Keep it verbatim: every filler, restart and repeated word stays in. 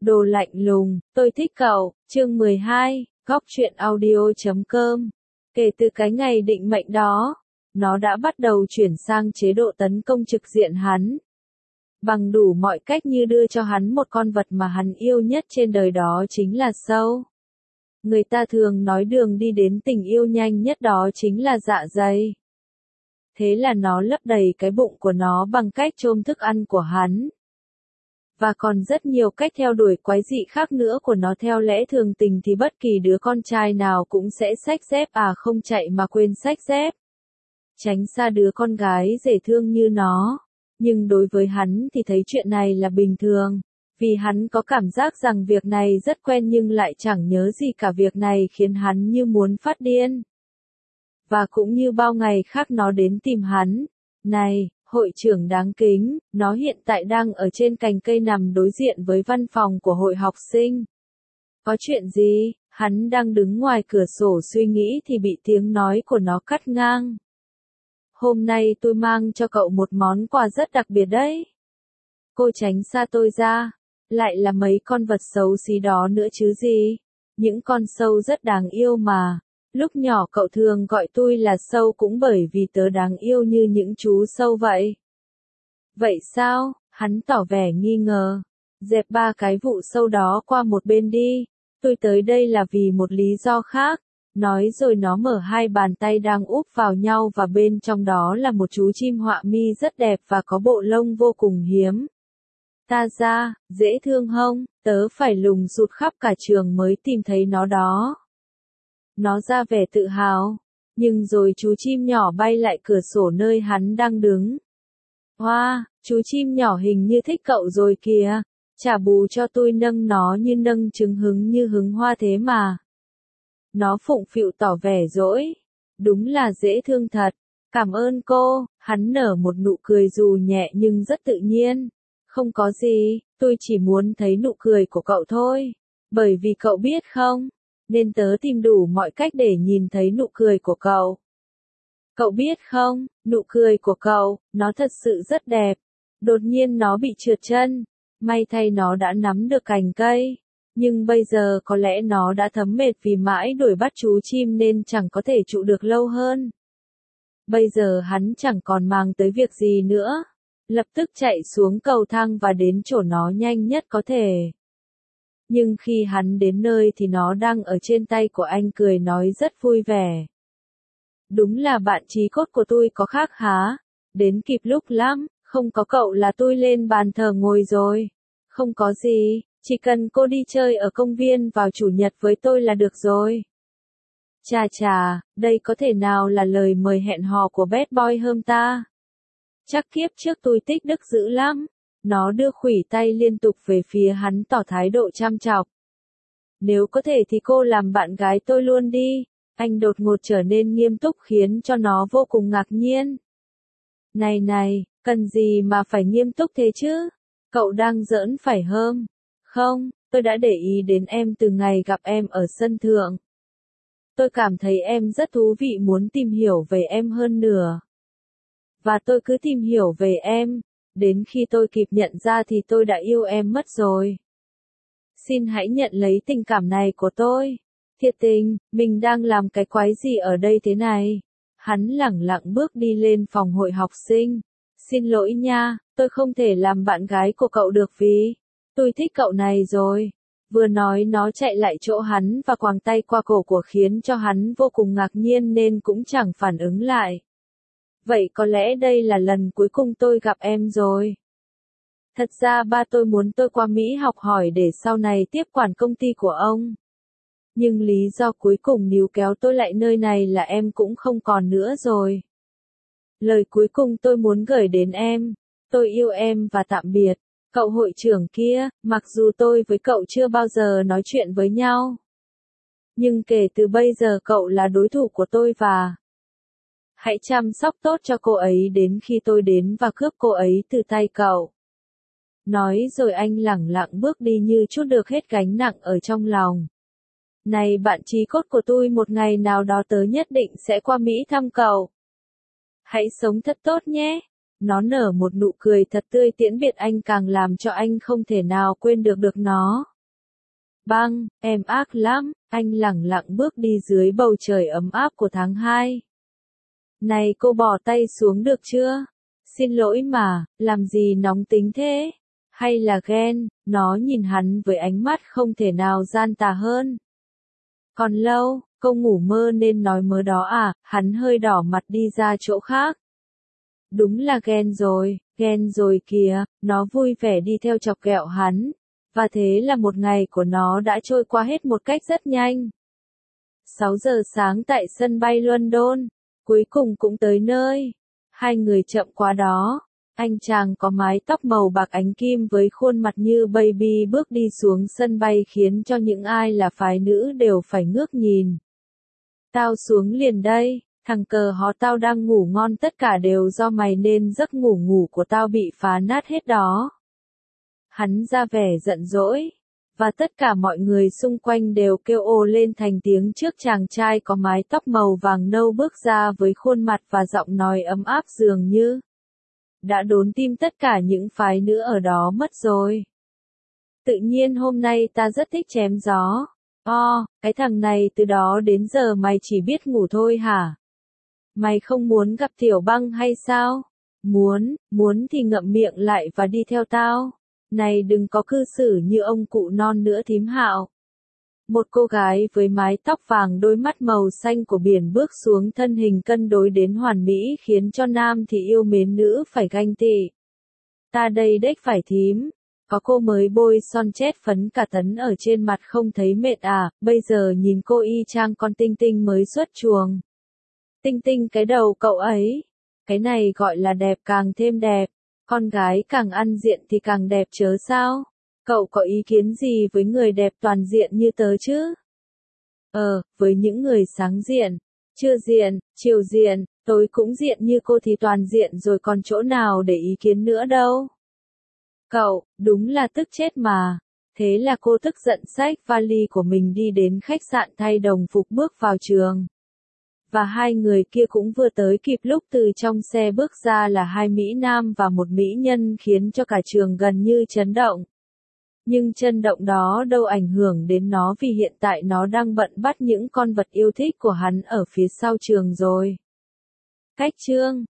Đồ lạnh lùng, tôi thích cậu, chương mười hai, góc truyện audio chấm com. Kể từ cái ngày định mệnh đó, nó đã bắt đầu chuyển sang chế độ tấn công trực diện hắn. Bằng đủ mọi cách như đưa cho hắn một con vật mà hắn yêu nhất trên đời, đó chính là sâu. Người ta thường nói đường đi đến tình yêu nhanh nhất đó chính là dạ dày. Thế là nó lấp đầy cái bụng của nó bằng cách chôm thức ăn của hắn. Và còn rất nhiều cách theo đuổi quái dị khác nữa của nó. Theo lẽ thường tình thì bất kỳ đứa con trai nào cũng sẽ xách dép à không chạy mà quên xách dép. Tránh xa đứa con gái dễ thương như nó. Nhưng đối với hắn thì thấy chuyện này là bình thường. Vì hắn có cảm giác rằng việc này rất quen nhưng lại chẳng nhớ gì cả. Việc này khiến hắn như muốn phát điên. Và cũng như bao ngày khác nó đến tìm hắn. Này, hội trưởng đáng kính, nó hiện tại đang ở trên cành cây nằm đối diện với văn phòng của hội học sinh. Có chuyện gì? Hắn đang đứng ngoài cửa sổ suy nghĩ thì bị tiếng nói của nó cắt ngang. Hôm nay tôi mang cho cậu một món quà rất đặc biệt đấy. Cô tránh xa tôi ra. Lại là mấy con vật xấu xí đó nữa chứ gì? Những con sâu rất đáng yêu mà. Lúc nhỏ cậu thường gọi tôi là sâu cũng bởi vì tớ đáng yêu như những chú sâu vậy. Vậy sao? Hắn tỏ vẻ nghi ngờ. Dẹp ba cái vụ sâu đó qua một bên đi. Tôi tới đây là vì một lý do khác. Nói rồi nó mở hai bàn tay đang úp vào nhau và bên trong đó là một chú chim họa mi rất đẹp và có bộ lông vô cùng hiếm. Ta ra, dễ thương không? Tớ phải lùng sụt khắp cả trường mới tìm thấy nó đó. Nó ra vẻ tự hào. Nhưng rồi chú chim nhỏ bay lại cửa sổ nơi hắn đang đứng. Hoa, wow, chú chim nhỏ hình như thích cậu rồi kìa. Trả bù cho tôi nâng nó như nâng trứng hứng như hứng hoa thế mà. Nó phụng phịu tỏ vẻ dỗi. Đúng là dễ thương thật. Cảm ơn cô. Hắn nở một nụ cười dù nhẹ nhưng rất tự nhiên. Không có gì, tôi chỉ muốn thấy nụ cười của cậu thôi. Bởi vì cậu biết không? Nên tớ tìm đủ mọi cách để nhìn thấy nụ cười của cậu. Cậu biết không, nụ cười của cậu, nó thật sự rất đẹp. Đột nhiên nó bị trượt chân. May thay nó đã nắm được cành cây. Nhưng bây giờ có lẽ nó đã thấm mệt vì mãi đuổi bắt chú chim nên chẳng có thể trụ được lâu hơn. Bây giờ hắn chẳng còn màng tới việc gì nữa. Lập tức chạy xuống cầu thang và đến chỗ nó nhanh nhất có thể. Nhưng khi hắn đến nơi thì nó đang ở trên tay của anh cười nói rất vui vẻ. Đúng là bạn chí cốt của tôi có khác hả? Đến kịp lúc lắm, không có cậu là tôi lên bàn thờ ngồi rồi. Không có gì, chỉ cần cô đi chơi ở công viên vào chủ nhật với tôi là được rồi. Chà chà, đây có thể nào là lời mời hẹn hò của bad boy hôm ta? Chắc kiếp trước tôi tích đức dữ lắm. Nó đưa khuỷu tay liên tục về phía hắn tỏ thái độ chăm chọc. Nếu có thể thì cô làm bạn gái tôi luôn đi. Anh đột ngột trở nên nghiêm túc khiến cho nó vô cùng ngạc nhiên. Này này, cần gì mà phải nghiêm túc thế chứ? Cậu đang giỡn phải không? Không, tôi đã để ý đến em từ ngày gặp em ở sân thượng. Tôi cảm thấy em rất thú vị, muốn tìm hiểu về em hơn nữa. Và tôi cứ tìm hiểu về em. Đến khi tôi kịp nhận ra thì tôi đã yêu em mất rồi. Xin hãy nhận lấy tình cảm này của tôi. Thiệt tình, mình đang làm cái quái gì ở đây thế này? Hắn lẳng lặng bước đi lên phòng hội học sinh. Xin lỗi nha, tôi không thể làm bạn gái của cậu được vì tôi thích cậu này rồi. Vừa nói nó chạy lại chỗ hắn và quàng tay qua cổ của khiến cho hắn vô cùng ngạc nhiên nên cũng chẳng phản ứng lại. Vậy có lẽ đây là lần cuối cùng tôi gặp em rồi. Thật ra ba tôi muốn tôi qua Mỹ học hỏi để sau này tiếp quản công ty của ông. Nhưng lý do cuối cùng níu kéo tôi lại nơi này là em cũng không còn nữa rồi. Lời cuối cùng tôi muốn gửi đến em. Tôi yêu em và tạm biệt. Cậu hội trưởng kia, mặc dù tôi với cậu chưa bao giờ nói chuyện với nhau. Nhưng kể từ bây giờ cậu là đối thủ của tôi và hãy chăm sóc tốt cho cô ấy đến khi tôi đến và cướp cô ấy từ tay cậu. Nói rồi anh lẳng lặng bước đi như trút được hết gánh nặng ở trong lòng. Này bạn chí cốt của tôi, một ngày nào đó tớ nhất định sẽ qua Mỹ thăm cậu. Hãy sống thật tốt nhé. Nó nở một nụ cười thật tươi tiễn biệt anh càng làm cho anh không thể nào quên được được nó. Băng, em ác lắm, anh lẳng lặng bước đi dưới bầu trời ấm áp của tháng hai. Này cô bỏ tay xuống được chưa? Xin lỗi mà, làm gì nóng tính thế? Hay là ghen? Nó nhìn hắn với ánh mắt không thể nào gian tà hơn. Còn lâu, cô ngủ mơ nên nói mớ đó à? Hắn hơi đỏ mặt đi ra chỗ khác. Đúng là ghen rồi, ghen rồi kìa, nó vui vẻ đi theo chọc ghẹo hắn. Và thế là một ngày của nó đã trôi qua hết một cách rất nhanh. sáu giờ sáng tại sân bay London, cuối cùng cũng tới nơi. Hai người chậm quá đó. Anh chàng có mái tóc màu bạc ánh kim với khuôn mặt như baby bước đi xuống sân bay khiến cho những ai là phái nữ đều phải ngước nhìn. Tao xuống liền đây, thằng cờ hó tao đang ngủ ngon, tất cả đều do mày nên giấc ngủ ngủ của tao bị phá nát hết đó. Hắn ra vẻ giận dỗi, và tất cả mọi người xung quanh đều kêu ồ lên thành tiếng trước chàng trai có mái tóc màu vàng nâu bước ra với khuôn mặt và giọng nói ấm áp dường như đã đốn tim tất cả những phái nữ ở đó mất rồi. Tự nhiên hôm nay ta rất thích chém gió. O, cái thằng này từ đó đến giờ mày chỉ biết ngủ thôi hả? Mày không muốn gặp Tiểu Băng hay sao? Muốn, muốn thì ngậm miệng lại và đi theo tao. Này đừng có cư xử như ông cụ non nữa thím Hạo. Một cô gái với mái tóc vàng đôi mắt màu xanh của biển bước xuống, thân hình cân đối đến hoàn mỹ khiến cho nam thì yêu mến nữ phải ganh tị. Ta đây đếch phải thím. Có cô mới bôi son chét phấn cả tấn ở trên mặt không thấy mệt à, bây giờ nhìn cô y chang con Tinh Tinh mới xuất chuồng. Tinh Tinh cái đầu cậu ấy. Cái này gọi là đẹp càng thêm đẹp. Con gái càng ăn diện thì càng đẹp chớ sao? Cậu có ý kiến gì với người đẹp toàn diện như tớ chứ? Ờ, với những người sáng diện, trưa diện, chiều diện, tối cũng diện như cô thì toàn diện rồi còn chỗ nào để ý kiến nữa đâu. Cậu, đúng là tức chết mà. Thế là cô tức giận xách vali của mình đi đến khách sạn thay đồng phục bước vào trường. Và hai người kia cũng vừa tới kịp lúc từ trong xe bước ra là hai mỹ nam và một mỹ nhân khiến cho cả trường gần như chấn động. Nhưng chấn động đó đâu ảnh hưởng đến nó vì hiện tại nó đang bận bắt những con vật yêu thích của hắn ở phía sau trường rồi. Cách chương